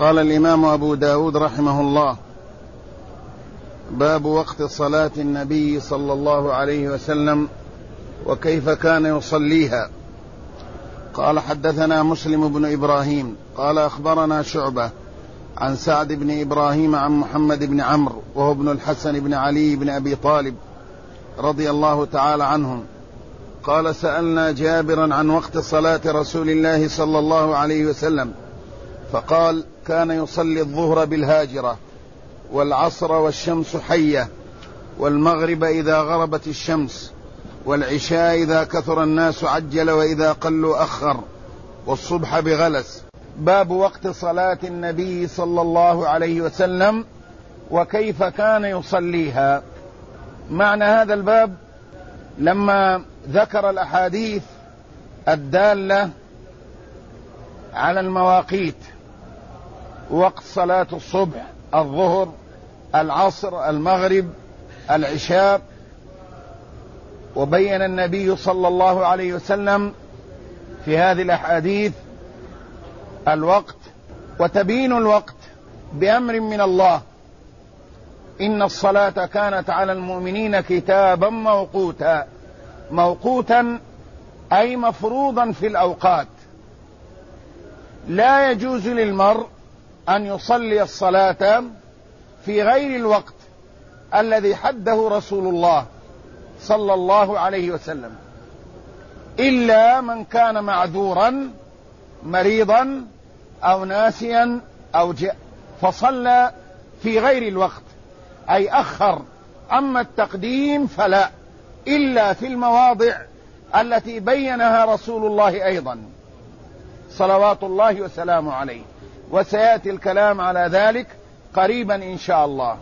قال الإمام أبو داود رحمه الله: باب وقت صلاة النبي صلى الله عليه وسلم وكيف كان يصليها. قال: حدثنا مسلم بن إبراهيم قال أخبرنا شعبة عن سعد بن إبراهيم عن محمد بن عمرو وهو ابن الحسن بن علي بن أبي طالب رضي الله تعالى عنهم قال: سألنا جابرا عن وقت صلاة رسول الله صلى الله عليه وسلم فقال: كان يصلي الظهر بالهاجرة، والعصر والشمس حية، والمغرب إذا غربت الشمس، والعشاء إذا كثر الناس عجل وإذا قلوا أخر، والصبح بغلس. باب وقت صلاة النبي صلى الله عليه وسلم وكيف كان يصليها. معنى هذا الباب لما ذكر الأحاديث الدالة على المواقيت، وقت صلاة الصبح، الظهر، العصر، المغرب، العشاء، وبين النبي صلى الله عليه وسلم في هذه الأحاديث الوقت، وتبين الوقت بأمر من الله: إن الصلاة كانت على المؤمنين كتابا موقوتا. موقوتا أي مفروضا في الأوقات، لا يجوز للمرء أن يصلي الصلاة في غير الوقت الذي حده رسول الله صلى الله عليه وسلم، إلا من كان معذورا مريضا أو ناسيا أو فصلى في غير الوقت، أي أخر. أما التقديم فلا، إلا في المواضع التي بينها رسول الله أيضا صلوات الله وسلامه عليه، وسيأتي الكلام على ذلك قريبا إن شاء الله.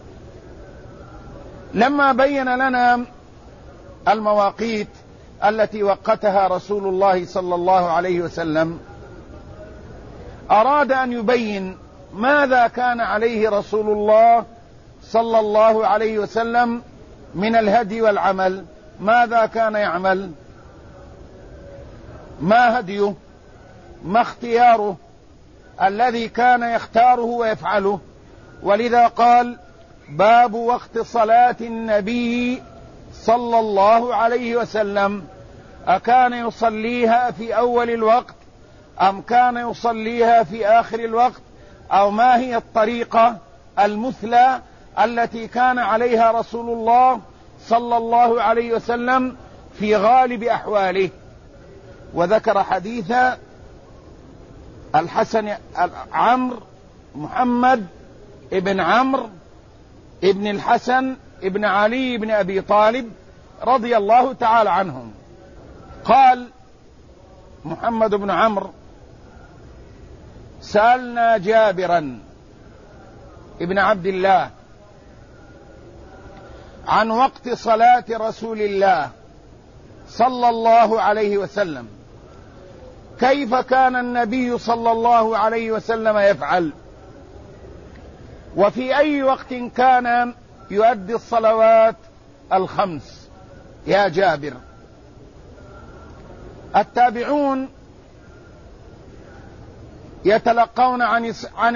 لما بين لنا المواقيت التي وقتها رسول الله صلى الله عليه وسلم، أراد أن يبين ماذا كان عليه رسول الله صلى الله عليه وسلم من الهدي والعمل. ماذا كان يعمل؟ ما هديه؟ ما اختياره الذي كان يختاره ويفعله؟ ولذا قال: باب وقت صلاة النبي صلى الله عليه وسلم، أكان يصليها في أول الوقت أم كان يصليها في آخر الوقت، أو ما هي الطريقة المثلى التي كان عليها رسول الله صلى الله عليه وسلم في غالب أحواله. وذكر حديث الحسن محمد ابن عمرو ابن الحسن ابن علي بن أبي طالب رضي الله تعالى عنهم. قال محمد بن عمرو: سألنا جابرا ابن عبد الله عن وقت صلاة رسول الله صلى الله عليه وسلم، كيف كان النبي صلى الله عليه وسلم يفعل، وفي أي وقت كان يؤدي الصلوات الخمس يا جابر. التابعون يتلقون عن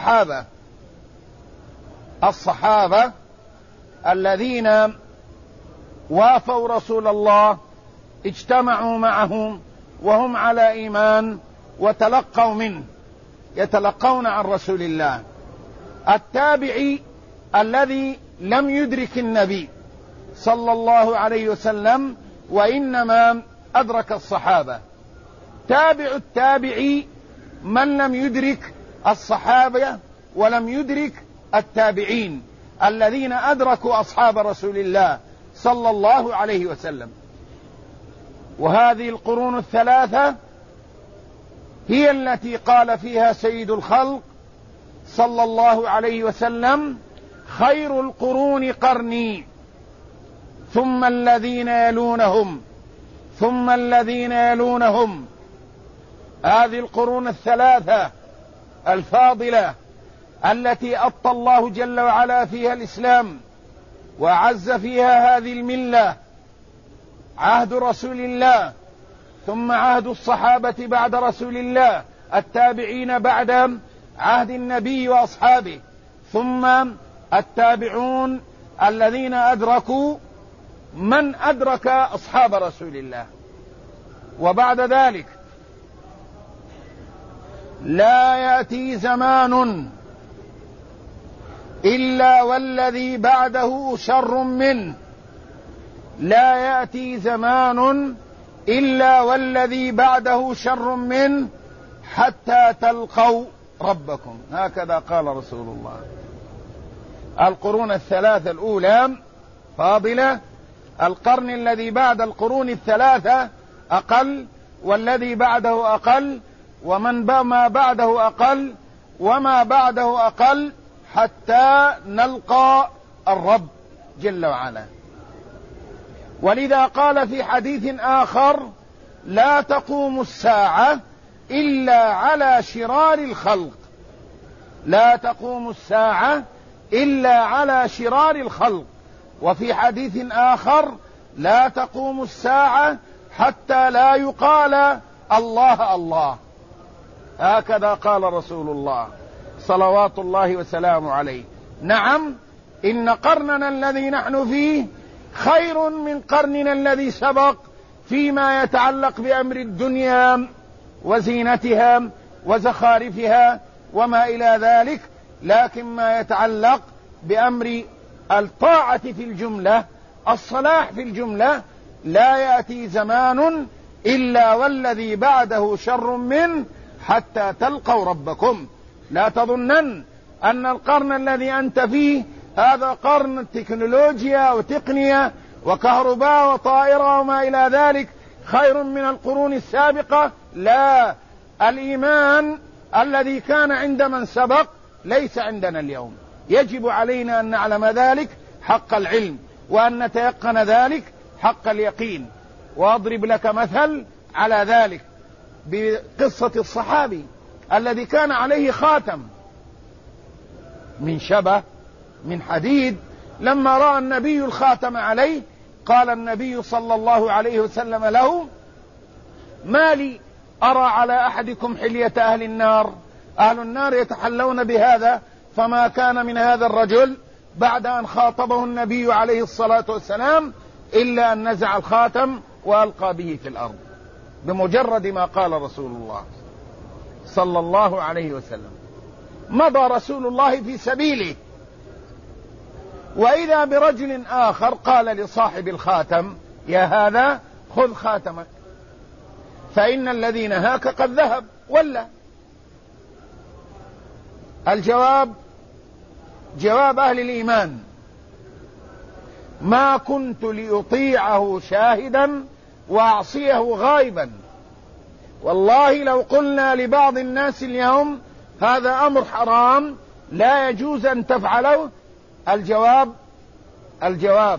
الصحابة الذين وافوا رسول الله، اجتمعوا معه وهم على إيمان وتلقوا منه، يتلقون عن رسول الله. التابعي الذي لم يدرك النبي صلى الله عليه وسلم وإنما أدرك الصحابة. تابع التابعي من لم يدرك الصحابة ولم يدرك التابعين الذين أدركوا أصحاب رسول الله صلى الله عليه وسلم. وهذه القرون الثلاثة هي التي قال فيها سيد الخلق صلى الله عليه وسلم: خير القرون قرني، ثم الذين يلونهم، ثم الذين يلونهم. هذه القرون الثلاثة الفاضلة التي أبطى الله جل وعلا فيها الإسلام وأعز فيها هذه الملة، عهد رسول الله، ثم عهد الصحابة بعد رسول الله، التابعين بعد عهد النبي وأصحابه، ثم التابعون الذين أدركوا من أدرك أصحاب رسول الله. وبعد ذلك لا يأتي زمان إلا والذي بعده شر منه، لا يأتي زمان إلا والذي بعده شر منه حتى تلقوا ربكم. هكذا قال رسول الله. القرون الثلاثة الأولى فاضلة، القرن الذي بعد القرون الثلاثة أقل، والذي بعده أقل، ما بعده أقل، وما بعده أقل، حتى نلقى الرب جل وعلا. ولذا قال في حديث آخر: لا تقوم الساعة إلا على شرار الخلق، لا تقوم الساعة إلا على شرار الخلق. وفي حديث آخر: لا تقوم الساعة حتى لا يقال الله الله. هكذا قال رسول الله صلوات الله وسلامه عليه. نعم، إن قرننا الذي نحن فيه خير من قرننا الذي سبق فيما يتعلق بأمر الدنيا وزينتها وزخارفها وما إلى ذلك، لكن ما يتعلق بأمر الطاعة في الجملة، الصلاح في الجملة، لا يأتي زمان إلا والذي بعده شر منه حتى تلقوا ربكم. لا تظنن أن القرن الذي أنت فيه هذا قرن تكنولوجيا وتقنية وكهرباء وطائرة وما إلى ذلك خير من القرون السابقة. لا، الإيمان الذي كان عند من سبق ليس عندنا اليوم. يجب علينا أن نعلم ذلك حق العلم، وأن نتيقن ذلك حق اليقين. وأضرب لك مثل على ذلك بقصة الصحابي الذي كان عليه خاتم من شبه من حديد. لما رأى النبي الخاتم عليه قال النبي صلى الله عليه وسلم له: ما لي أرى على أحدكم حلية أهل النار، أهل النار يتحلون بهذا. فما كان من هذا الرجل بعد أن خاطبه النبي عليه الصلاة والسلام إلا أن نزع الخاتم وألقى به في الأرض بمجرد ما قال رسول الله صلى الله عليه وسلم. مضى رسول الله في سبيله، وإذا برجل آخر قال لصاحب الخاتم: يا هذا خذ خاتمك، فإن الذي نهاك قد ذهب ولا. الجواب جواب أهل الإيمان: ما كنت لأطيعه شاهدا وأعصيه غائبا. والله لو قلنا لبعض الناس اليوم هذا أمر حرام لا يجوز أن تفعله، الجواب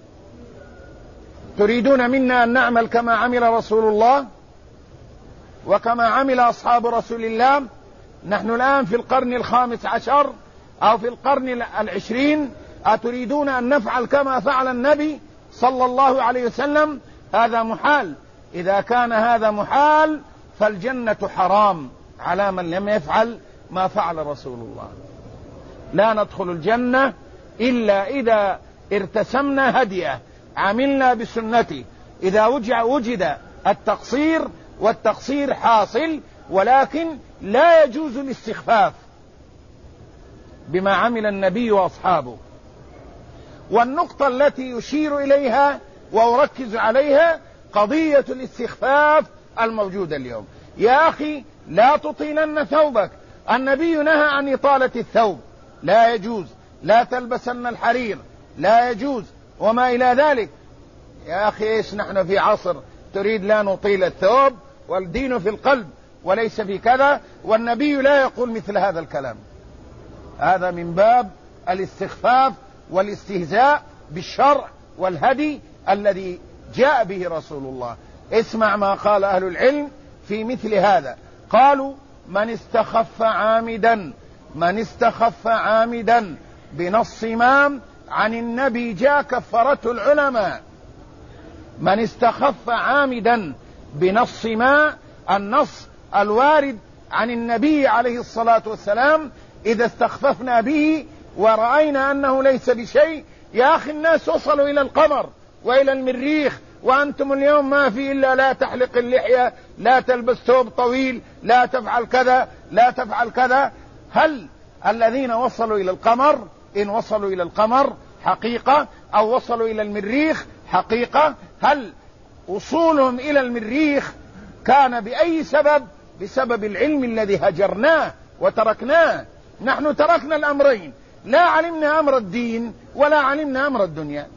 تريدون منا أن نعمل كما عمل رسول الله وكما عمل أصحاب رسول الله؟ نحن الآن في القرن 15 أو في القرن 20، أتريدون أن نفعل كما فعل النبي صلى الله عليه وسلم؟ هذا محال. إذا كان هذا محال فالجنة حرام على من لم يفعل ما فعل رسول الله. لا ندخل الجنة إلا إذا ارتسمنا هديه، عملنا بسنته. إذا وجد التقصير، والتقصير حاصل، ولكن لا يجوز الاستخفاف بما عمل النبي وأصحابه. والنقطة التي يشير إليها وأركز عليها قضية الاستخفاف الموجودة اليوم. يا أخي لا تطيلن ثوبك، النبي نهى عن إطالة الثوب، لا يجوز. لا تلبسن الحرير، لا يجوز، وما إلى ذلك. يا أخي إيش نحن في عصر تريد لا نطيل الثوب، والدين في القلب وليس في كذا، والنبي لا يقول مثل هذا الكلام. هذا من باب الاستخفاف والاستهزاء بالشرع والهدي الذي جاء به رسول الله. اسمع ما قال أهل العلم في مثل هذا. قالوا: من استخف عامدا بنص ما عن النبي جاء كفرته العلماء. من استخف عامدا بنص ما، النص الوارد عن النبي عليه الصلاة والسلام إذا استخففنا به ورأينا أنه ليس بشيء. يا أخي الناس وصلوا إلى القمر وإلى المريخ، وأنتم اليوم ما في إلا لا تحلق اللحية، لا تلبس ثوب طويل، لا تفعل كذا، لا تفعل كذا. هل الذين وصلوا إلى القمر، إن وصلوا إلى القمر حقيقة أو وصلوا إلى المريخ حقيقة، هل وصولهم إلى المريخ كان بأي سبب؟ بسبب العلم الذي هجرناه وتركناه. نحن تركنا الأمرين، لا علمنا أمر الدين ولا علمنا أمر الدنيا.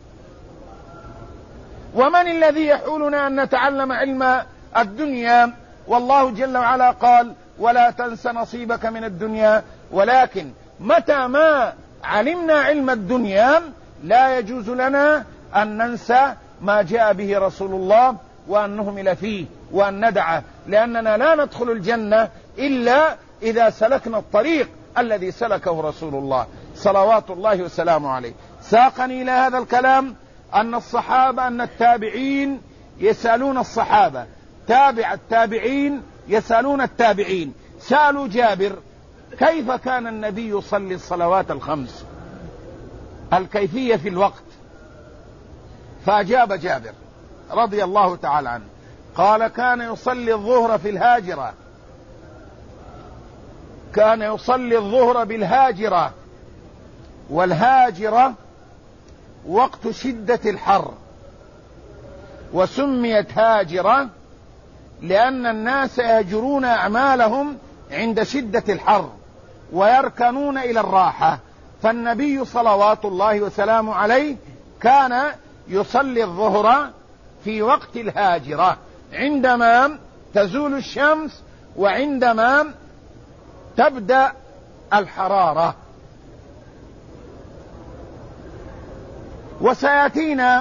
ومن الذي يحولنا أن نتعلم علم الدنيا؟ والله جل وعلا قال ولا تنس نصيبك من الدنيا. ولكن متى ما علمنا علم الدنيا لا يجوز لنا أن ننسى ما جاء به رسول الله وأن نهمل فيه وأن ندعه، لأننا لا ندخل الجنة إلا إذا سلكنا الطريق الذي سلكه رسول الله صلوات الله وسلامه عليه. ساقني إلى هذا الكلام أن الصحابة، أن التابعين يسألون الصحابة، تابع التابعين يسألون التابعين. سألوا جابر كيف كان النبي يصلي الصلوات الخمس، الكيفية في الوقت. فأجاب جابر رضي الله تعالى عنه قال كان يصلي الظهر في الهاجرة، كان يصلي الظهر بالهاجرة، والهاجرة وقت شدة الحر، وسميت هاجرة لأن الناس يهجرون أعمالهم عند شدة الحر ويركنون إلى الراحة. فالنبي صلوات الله وسلامه عليه كان يصلي الظهر في وقت الهاجرة عندما تزول الشمس وعندما تبدأ الحرارة. وسيأتينا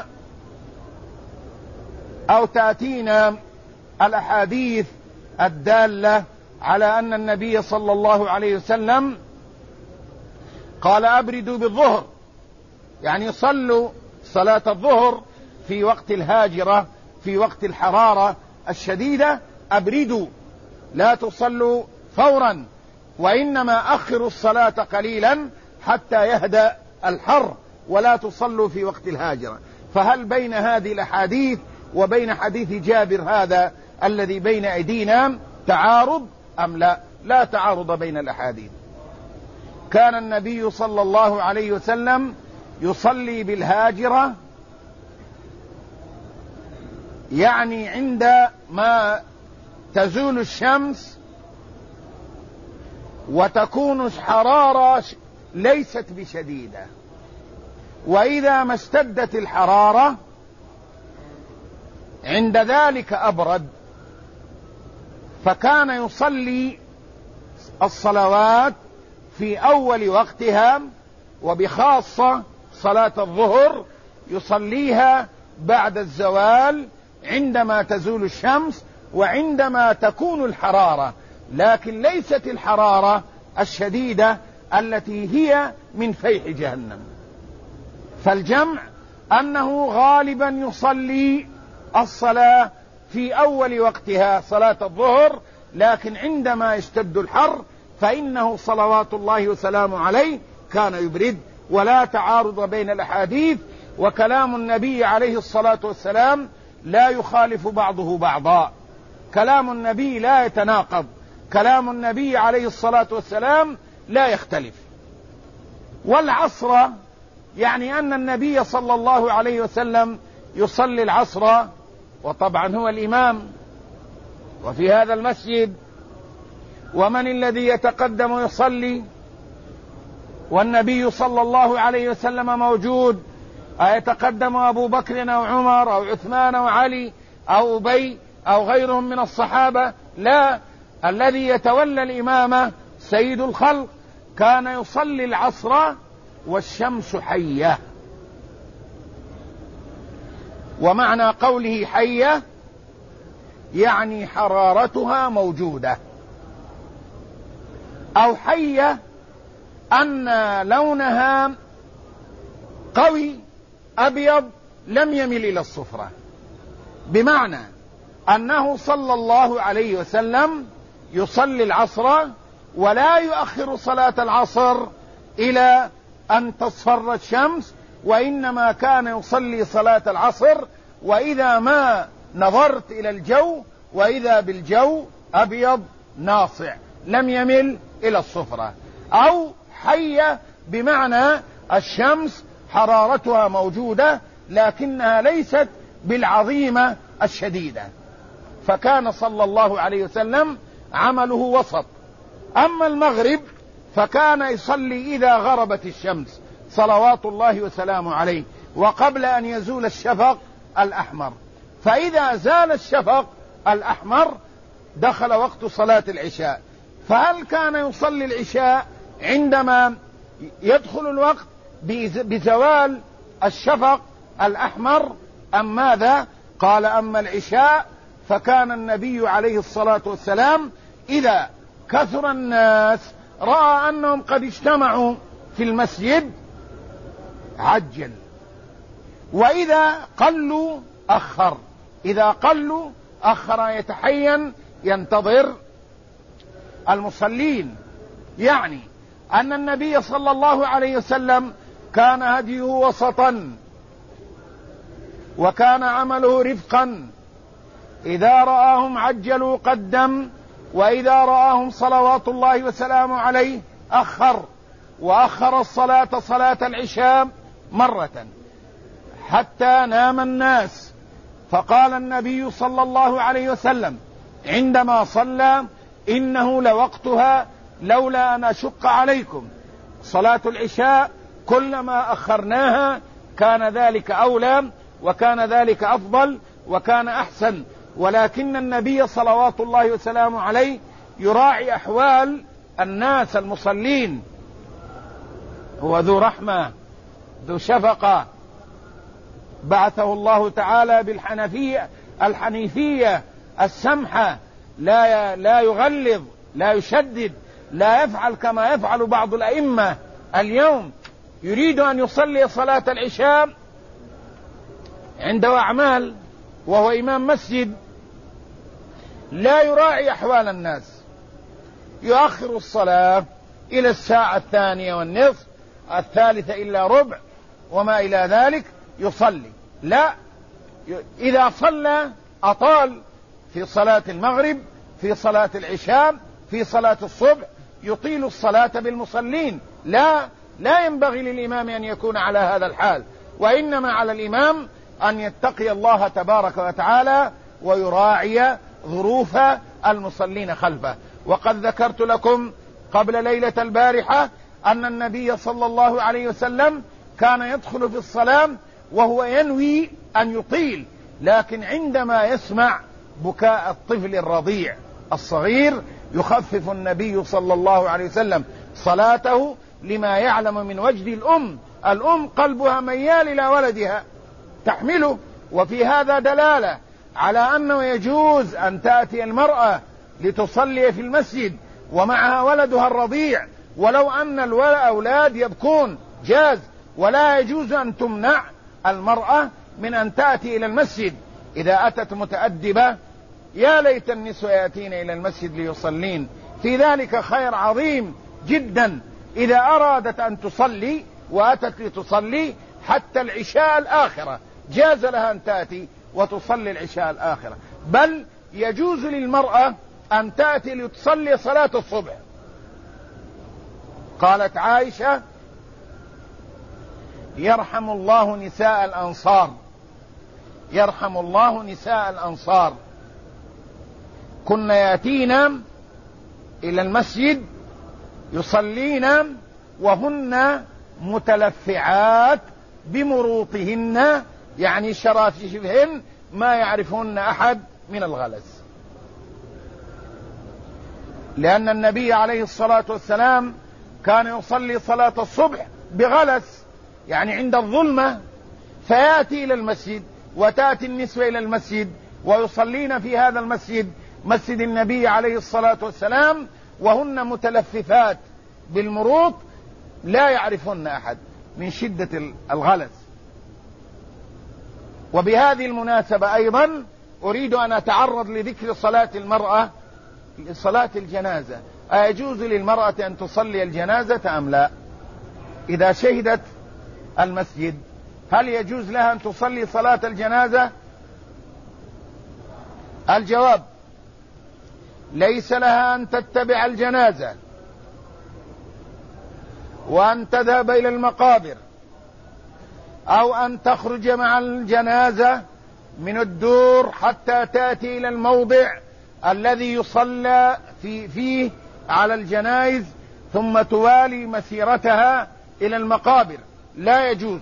أو تأتينا الأحاديث الدالة على أن النبي صلى الله عليه وسلم قال أبردوا بالظهر، يعني صلوا صلاة الظهر في وقت الهاجرة، في وقت الحرارة الشديدة. أبردوا، لا تصلوا فورا، وإنما أخروا الصلاة قليلا حتى يهدأ الحر، ولا تصلوا في وقت الهاجرة. فهل بين هذه الأحاديث وبين حديث جابر هذا الذي بين أيدينا تعارض أم لا؟ لا تعارض بين الأحاديث. كان النبي صلى الله عليه وسلم يصلي بالهاجرة، يعني عندما تزول الشمس وتكون حرارة ليست بشديدة، وإذا ما اشتدت الحرارة عند ذلك أبرد. فكان يصلي الصلوات في أول وقتها، وبخاصة صلاة الظهر يصليها بعد الزوال عندما تزول الشمس وعندما تكون الحرارة، لكن ليست الحرارة الشديدة التي هي من فيح جهنم. فالجمع أنه غالبا يصلي الصلاة في أول وقتها صلاة الظهر، لكن عندما يشتد الحر فإنه صلوات الله وسلامه عليه كان يبرد. ولا تعارض بين الأحاديث، وكلام النبي عليه الصلاة والسلام لا يخالف بعضه بعضا، كلام النبي لا يتناقض، كلام النبي عليه الصلاة والسلام لا يختلف. والعصر يعني أن النبي صلى الله عليه وسلم يصلي العصر، وطبعا هو الإمام وفي هذا المسجد، ومن الذي يتقدم يصلي والنبي صلى الله عليه وسلم موجود؟ أيتقدم أبو بكر أو عمر أو عثمان أو علي أو أبي أو غيرهم من الصحابة؟ لا، الذي يتولى الإمامة سيد الخلق. كان يصلي العصر والشمس حية، ومعنى قوله حية يعني حرارتها موجودة، أو حية أن لونها قوي أبيض لم يمل إلى الصفرة، بمعنى أنه صلى الله عليه وسلم يصلي العصر ولا يؤخر صلاة العصر إلى أن تصفر الشمس، وإنما كان يصلي صلاة العصر وإذا ما نظرت إلى الجو وإذا بالجو أبيض ناصع لم يمل إلى الصفرة، أو حية بمعنى الشمس حرارتها موجودة لكنها ليست بالعظيمة الشديدة. فكان صلى الله عليه وسلم عمله وسط. أما المغرب فكان يصلي إذا غربت الشمس صلوات الله وسلامه عليه وقبل أن يزول الشفق الأحمر، فإذا زال الشفق الأحمر دخل وقت صلاة العشاء. فهل كان يصلي العشاء عندما يدخل الوقت بزوال الشفق الأحمر أم ماذا؟ قال أما العشاء فكان النبي عليه الصلاة والسلام إذا كثر الناس رأى أنهم قد اجتمعوا في المسجد عجل، وإذا قلوا أخر، إذا قلوا أخر، يتحين ينتظر المصلين. يعني أن النبي صلى الله عليه وسلم كان هديه وسطا وكان عمله رفقا، إذا رآهم عجلوا قدم، وإذا رآهم صلوات الله وسلامه عليه أخر، وأخر الصلاة صلاة العشاء مرة حتى نام الناس. فقال النبي صلى الله عليه وسلم عندما صلى إنه لوقتها لولا أن أشق عليكم. صلاة العشاء كلما أخرناها كان ذلك أولى وكان ذلك أفضل وكان أحسن، ولكن النبي صلوات الله وسلامه عليه يراعي أحوال الناس المصلين، هو ذو رحمة ذو شفقة، بعثه الله تعالى الحنيفية السمحة، لا يغلظ لا يشدد، لا يفعل كما يفعل بعض الأئمة اليوم، يريد أن يصلي صلاة العشاء عنده أعمال وهو إمام مسجد، لا يراعي أحوال الناس، يؤخر الصلاة إلى الساعة 2:30 الثالثة إلا ربع وما إلى ذلك يصلي. لا، إذا صلى أطال في صلاة المغرب، في صلاة العشاء، في صلاة الصبح، يطيل الصلاة بالمصلين. لا ينبغي للإمام أن يكون على هذا الحال، وإنما على الإمام أن يتقي الله تبارك وتعالى ويراعي ظروف المصلين خلفه. وقد ذكرت لكم قبل ليلة البارحة أن النبي صلى الله عليه وسلم كان يدخل في الصلاة وهو ينوي أن يطيل، لكن عندما يسمع بكاء الطفل الرضيع الصغير يخفف النبي صلى الله عليه وسلم صلاته، لما يعلم من وجد الأم قلبها ميال إلى ولدها تحمله. وفي هذا دلالة على أنه يجوز أن تأتي المرأة لتصلي في المسجد ومعها ولدها الرضيع، ولو أن الأولاد يبكون جاز، ولا يجوز أن تمنع المرأة من أن تأتي إلى المسجد. إذا أتت متأدبة يا ليت النسوة يأتين إلى المسجد ليصلين، في ذلك خير عظيم جدا. إذا أرادت أن تصلي وأتت لتصلي حتى العشاء الآخرة جاز لها أن تأتي وتصلي العشاء الآخرة، بل يجوز للمرأة أن تأتي لتصلي صلاة الصبح. قالت عائشة يرحم الله نساء الأنصار، يرحم الله نساء الأنصار، كن يأتينا إلى المسجد يصلين وهن متلفعات بمروطهن، يعني شراشفهن ما يعرفهن أحد من الغلس، لأن النبي عليه الصلاة والسلام كان يصلي صلاة الصبح بغلس، يعني عند الظلمة، فيأتي إلى المسجد وتأتي النسوة إلى المسجد ويصلين في هذا المسجد، مسجد النبي عليه الصلاة والسلام، وهن متلففات بالمروط لا يعرفن أحد من شدة الغلس. وبهذه المناسبة أيضا أريد أن أتعرض لذكر صلاة المرأة لصلاة الجنازة، أيجوز للمرأة أن تصلي الجنازة أم لا؟ إذا شهدت المسجد هل يجوز لها أن تصلي صلاة الجنازة؟ الجواب: ليس لها أن تتبع الجنازة وأن تذهب إلى المقابر أو أن تخرج مع الجنازة من الدور حتى تأتي إلى الموضع الذي يصلى فيه على الجنائز ثم توالي مسيرتها إلى المقابر، لا يجوز.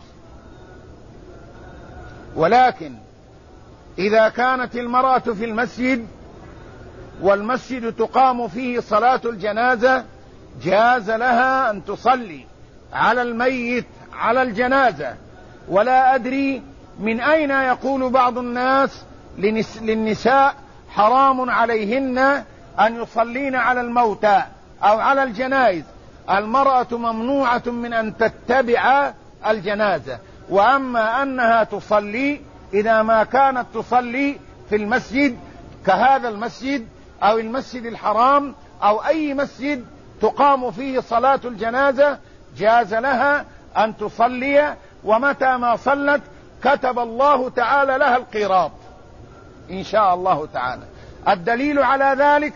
ولكن إذا كانت المرأة في المسجد والمسجد تقام فيه صلاة الجنازة جاز لها أن تصلي على الميت على الجنازة. ولا أدري من أين يقول بعض الناس للنساء حرام عليهن أن يصلين على الموتى أو على الجنائز. المرأة ممنوعة من أن تتبع الجنازة، وأما أنها تصلي إذا ما كانت تصلي في المسجد كهذا المسجد أو المسجد الحرام أو أي مسجد تقام فيه صلاة الجنازة جاز لها أن تصلي، ومتى ما صلت كتب الله تعالى لها القيراط إن شاء الله تعالى. الدليل على ذلك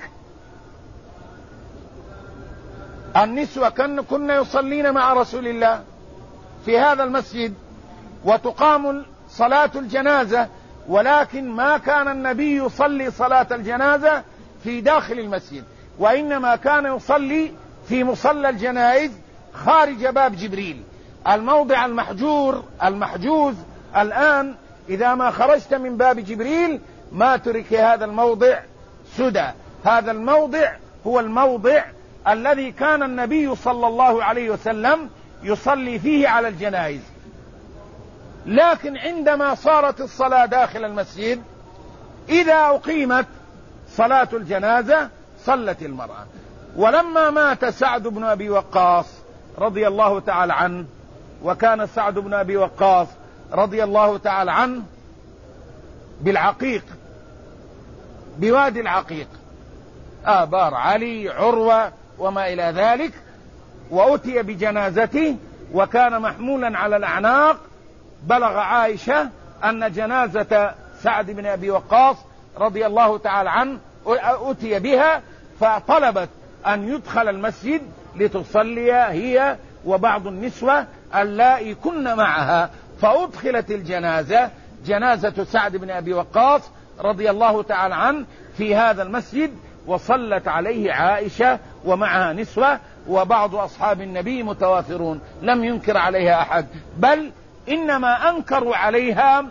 النسوة كن يصلين مع رسول الله في هذا المسجد وتقام صلاة الجنازة، ولكن ما كان النبي يصلي صلاة الجنازة في داخل المسجد، وإنما كان يصلي في مصلى الجنائز خارج باب جبريل، الموضع المحجوز الآن. إذا ما خرجت من باب جبريل ما ترك هذا الموضع سدى. هذا الموضع هو الموضع الذي كان النبي صلى الله عليه وسلم يصلي فيه على الجنائز. لكن عندما صارت الصلاة داخل المسجد إذا أقيمت صلاة الجنازة صلت المرأة. ولما مات سعد بن أبي وقاص رضي الله تعالى عنه، وكان سعد بن أبي وقاص رضي الله تعالى عنه بالعقيق، بوادي العقيق، آبار علي عروة وما إلى ذلك، وأتي بجنازته وكان محمولا على الأعناق. بلغ عائشة أن جنازة سعد بن أبي وقاص رضي الله تعالى عنه أتي بها، فطلبت أن يدخل المسجد لتصلي هي وبعض النسوة اللائي كن معها، فأدخلت الجنازة، جنازة سعد بن أبي وقاص رضي الله تعالى عنه، في هذا المسجد، وصلت عليه عائشة ومعها نسوة، وبعض أصحاب النبي متوافرون لم ينكر عليها أحد، بل إنما أنكروا عليها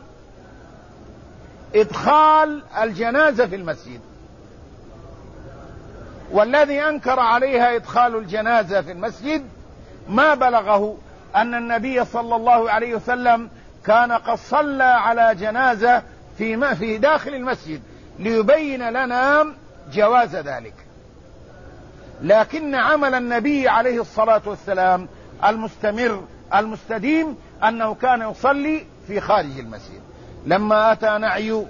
إدخال الجنازة في المسجد. والذي أنكر عليها إدخال الجنازة في المسجد ما بلغه أن النبي صلى الله عليه وسلم كان قد صلى على جنازة في داخل المسجد ليبين لنا جواز ذلك. لكن عمل النبي عليه الصلاة والسلام المستمر المستديم أنه كان يصلي في خارج المسجد. لما أتى نعي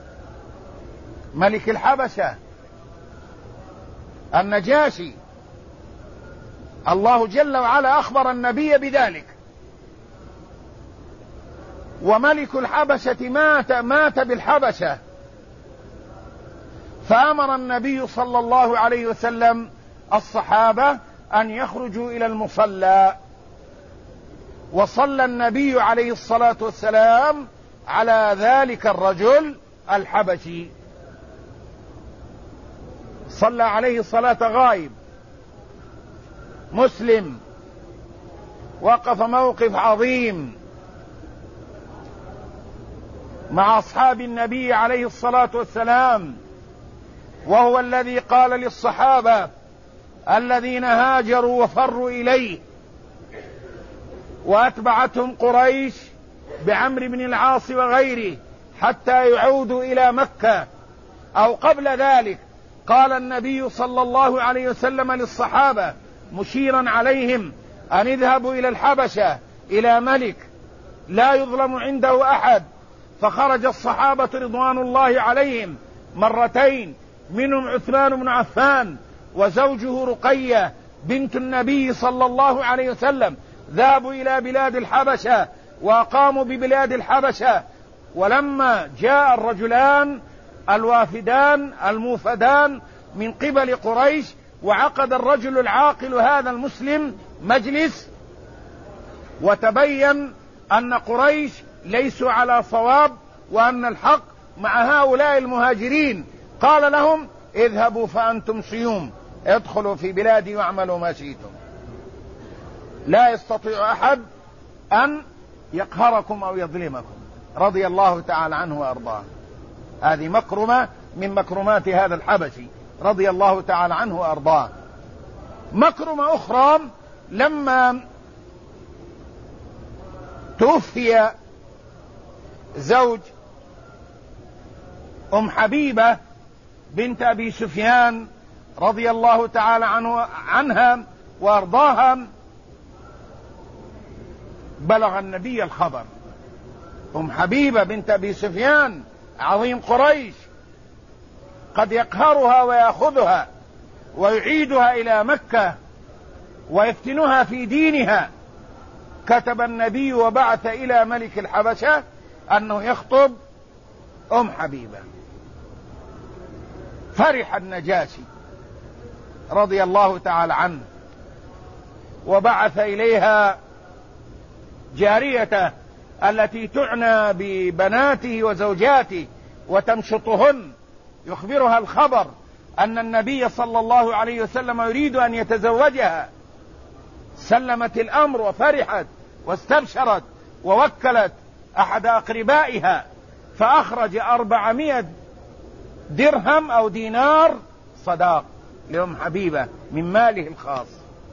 ملك الحبشة النجاشي، الله جل وعلا أخبر النبي بذلك، وملك الحبشة مات بالحبشة، فأمر النبي صلى الله عليه وسلم الصحابة أن يخرجوا إلى المصلى، وصلى النبي عليه الصلاة والسلام على ذلك الرجل الحبشي، صلى عليه صلاة غائب. مسلم وقف موقف عظيم مع أصحاب النبي عليه الصلاة والسلام، وهو الذي قال للصحابة الذين هاجروا وفروا إليه وأتبعتهم قريش بعمرو بن العاص وغيره حتى يعودوا إلى مكة، أو قبل ذلك قال النبي صلى الله عليه وسلم للصحابة مشيرا عليهم أن اذهبوا إلى الحبشة إلى ملك لا يظلم عنده أحد، فخرج الصحابة رضوان الله عليهم مرتين منهم عثمان بن عفان وزوجه رقية بنت النبي صلى الله عليه وسلم، ذهبوا إلى بلاد الحبشة وأقاموا ببلاد الحبشة. ولما جاء الرجلان الوافدان الموفدان من قبل قريش، وعقد الرجل العاقل هذا المسلم مجلس، وتبين أن قريش ليسوا على صواب وأن الحق مع هؤلاء المهاجرين، قال لهم: اذهبوا فأنتم صيوم، ادخلوا في بلادي واعملوا ما شئتم، لا يستطيع أحد أن يقهركم أو يظلمكم. رضي الله تعالى عنه وأرضاه. هذه مكرمة من مكرمات هذا الحبشي رضي الله تعالى عنه وأرضاه. مكرمة أخرى، لما توفي زوج أم حبيبة بنت أبي سفيان رضي الله تعالى عنها وأرضاها، بلغ النبي الخبر. أم حبيبة بنت أبي سفيان عظيم قريش، قد يقهرها ويأخذها ويعيدها إلى مكة ويفتنها في دينها. كتب النبي وبعث إلى ملك الحبشة أنه يخطب أم حبيبة. فرح النجاشي رضي الله تعالى عنه، وبعث إليها جاريته التي تعنى ببناته وزوجاته وتمشطهن، يخبرها الخبر أن النبي صلى الله عليه وسلم يريد أن يتزوجها. سلمت الأمر وفرحت واستبشرت، ووكلت أحد أقربائها فأخرج 400 درهم أو دينار صداق لأم حبيبة من ماله الخاص.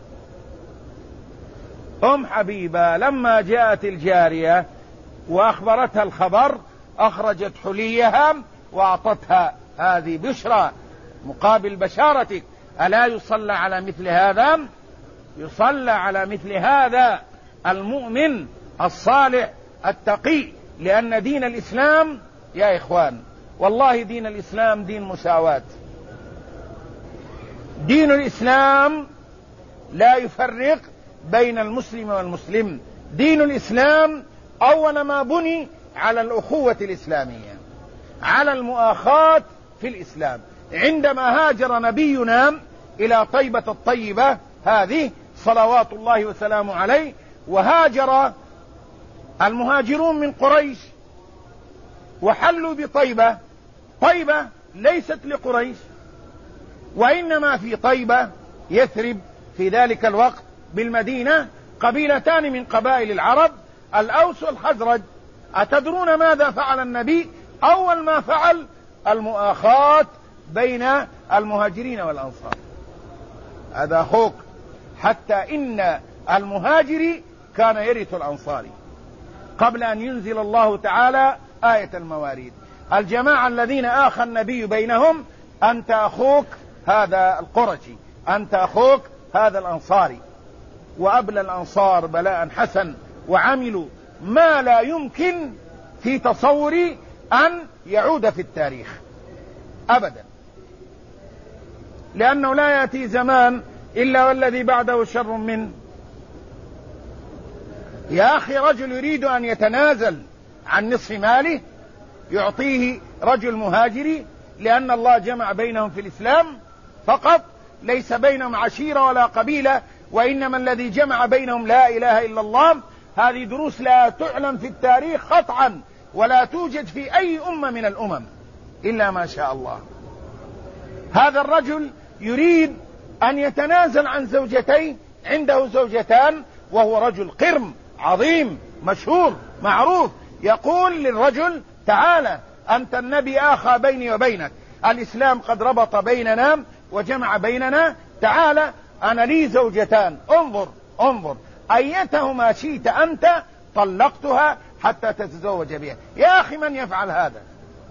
أم حبيبة لما جاءت الجارية وأخبرتها الخبر، أخرجت حليها وأعطتها: هذه بشرى مقابل بشارتك، ألا يصلى على مثل هذا؟ يصلى على مثل هذا المؤمن الصالح التقي. لأن دين الإسلام يا إخوان، والله دين الإسلام دين مساواة. دين الإسلام لا يفرق بين المسلم والمسلم. دين الإسلام أول ما بني على الأخوة الإسلامية، على المؤاخاة في الإسلام. عندما هاجر نبينا إلى طيبة الطيبة هذه صلوات الله وسلامه عليه، وهاجر المهاجرون من قريش وحلوا بطيبة. طيبة ليست لقريش، وإنما في طيبة يثرب في ذلك الوقت بالمدينة قبيلتان من قبائل العرب، الأوس والخزرج. أتدرون ماذا فعل النبي؟ أول ما فعل المؤاخاة بين المهاجرين والأنصار. هذا أخوك، حتى إن المهاجر كان يرث الأنصاري قبل أن ينزل الله تعالى آية المواريث. الجماعة الذين آخى النبي بينهم: أنت أخوك هذا القرشي، أنت أخوك هذا الأنصاري. وأبلى الأنصار بلاء حسن، وعملوا ما لا يمكن في تصوري أن يعود في التاريخ أبدا، لأنه لا يأتي زمان إلا والذي بعده شر منه. يا أخي، رجل يريد أن يتنازل عن نصف ماله يعطيه رجل مهاجري، لأن الله جمع بينهم في الإسلام فقط، ليس بينهم عشيرة ولا قبيلة، وإنما الذي جمع بينهم لا إله إلا الله. هذه دروس لا تعلم في التاريخ قطعا، ولا توجد في أي أمة من الأمم إلا ما شاء الله. هذا الرجل يريد أن يتنازل عن زوجتين، عنده زوجتان، وهو رجل قرم عظيم مشهور معروف. يقول للرجل: تعالى، أنت النبي آخى بيني وبينك، الإسلام قد ربط بيننا وجمع بيننا، تعالى أنا لي زوجتان، انظر أيتهما شئت أنت طلقتها حتى تتزوج بها. يا أخي، من يفعل هذا؟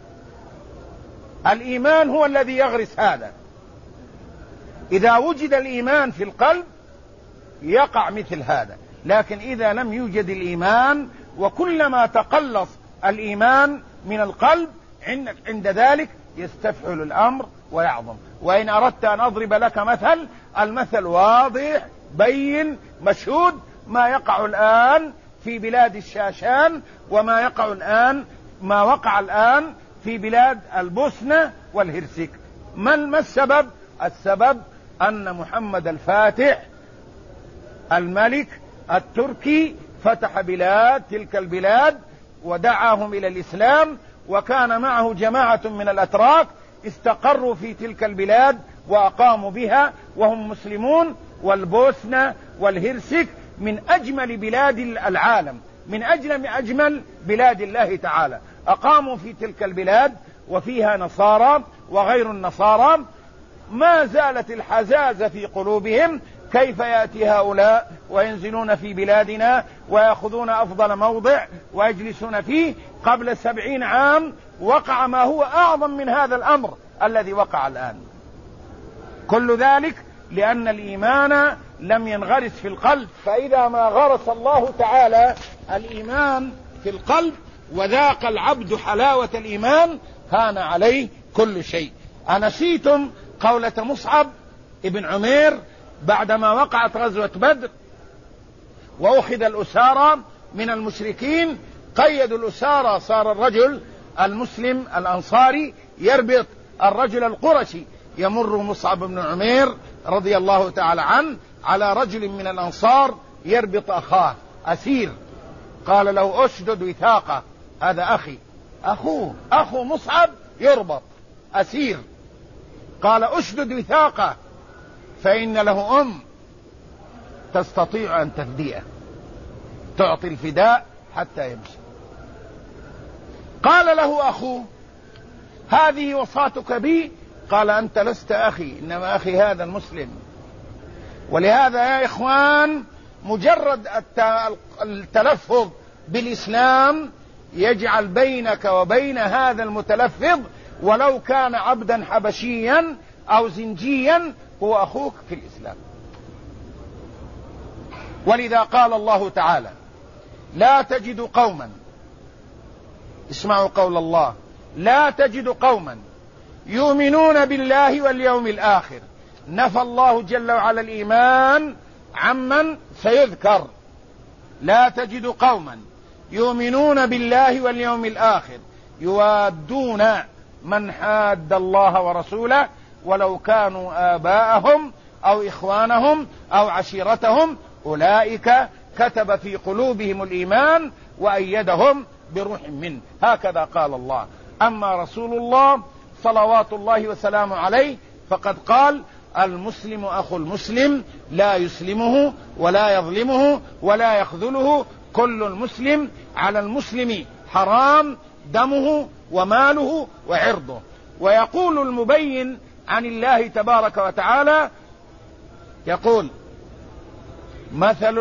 الإيمان هو الذي يغرس هذا. إذا وجد الإيمان في القلب يقع مثل هذا، لكن إذا لم يوجد الإيمان، وكلما تقلص الإيمان من القلب عند ذلك يستفحل الأمر ويعظم. وإن أردت أن أضرب لك مثل، المثل واضح بين مشهود، ما يقع الآن في بلاد الشاشان ما وقع الآن في بلاد البوسنة والهرسك. ما السبب؟ السبب أن محمد الفاتح الملك التركي فتح تلك البلاد ودعاهم إلى الإسلام، وكان معه جماعة من الأتراك استقروا في تلك البلاد وأقاموا بها وهم مسلمون. والبوسنة والهرسك من أجمل بلاد العالم، من أجمل بلاد الله تعالى. أقاموا في تلك البلاد وفيها نصارى وغير النصارى. ما زالت الحزازة في قلوبهم، كيف يأتي هؤلاء وينزلون في بلادنا ويأخذون أفضل موضع ويجلسون فيه؟ قبل 70 عام وقع ما هو أعظم من هذا الأمر الذي وقع الآن. كل ذلك لأن الإيمان لم ينغرس في القلب. فإذا ما غرس الله تعالى الإيمان في القلب وذاق العبد حلاوة الإيمان هان عليه كل شيء. أنسيتم قولة مصعب ابن عمير بعدما وقعت غزوة بدر وأخذ الأسارى من المشركين؟ قيدوا الأسارى، صار الرجل المسلم الأنصاري يربط الرجل القرشي. يمر مصعب بن عمير رضي الله تعالى عنه على رجل من الأنصار يربط أخاه أسير، قال له أشدد وثاقه، هذا أخي، أخو مصعب يربط أسير، قال أشدد وثاقه فإن له تستطيع أن تفديه، تعطي الفداء حتى يمشي. قال له أخوه هذه وصاتك بي؟ قال أنت لست أخي، إنما أخي هذا المسلم. ولهذا يا إخوان مجرد التلفظ بالإسلام يجعل بينك وبين هذا المتلفظ ولو كان عبدا حبشيا أو زنجيا هو أخوك في الإسلام. ولذا قال الله تعالى لا تجد قوما، اسمعوا قول الله، لا تجد قوما يؤمنون بالله واليوم الآخر. نفى الله جل وعلا الإيمان عمن سيذكر. لا تجد قوما يؤمنون بالله واليوم الآخر يوادون من حاد الله ورسوله ولو كانوا آباءهم أو إخوانهم أو عشيرتهم أولئك كتب في قلوبهم الإيمان وأيدهم بروح منه. هكذا قال الله. أما رسول الله صلوات الله وسلامه عليه فقد قال المسلم أخو المسلم لا يسلمه ولا يظلمه ولا يخذله، كل المسلم على المسلم حرام دمه وماله وعرضه. ويقول المبين عن الله تبارك وتعالى يقول مثل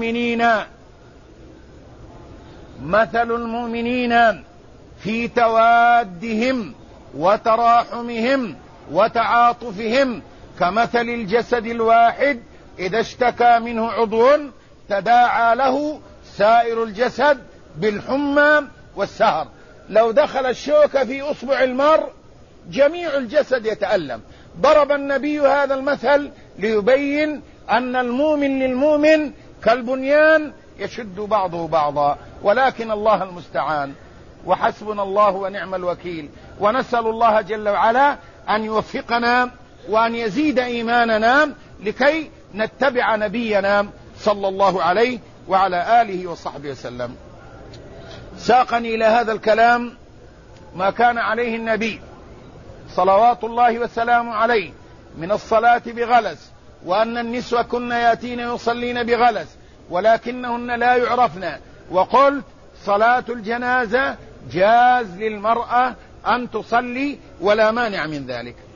المؤمنين في توادهم وتراحمهم وتعاطفهم كمثل الجسد الواحد إذا اشتكى منه عضو تداعى له سائر الجسد بالحمى والسهر. لو دخل الشوكة في أصبع المرء جميع الجسد يتألم. ضرب النبي هذا المثل ليبين أن المؤمن للمؤمن كالبنيان يشد بعضه بعضا، ولكن الله المستعان وحسبنا الله ونعم الوكيل. ونسأل الله جل وعلا أن يوفقنا وأن يزيد إيماننا لكي نتبع نبينا صلى الله عليه وعلى آله وصحبه وسلم. ساقني إلى هذا الكلام ما كان عليه النبي صلوات الله وسلامه عليه من الصلاة بغلس، وأن النسوة كن يأتين يصلين بغلس ولكنهن لا يعرفن. وقلت صلاة الجنازة جاز للمرأة أن تصلي ولا مانع من ذلك.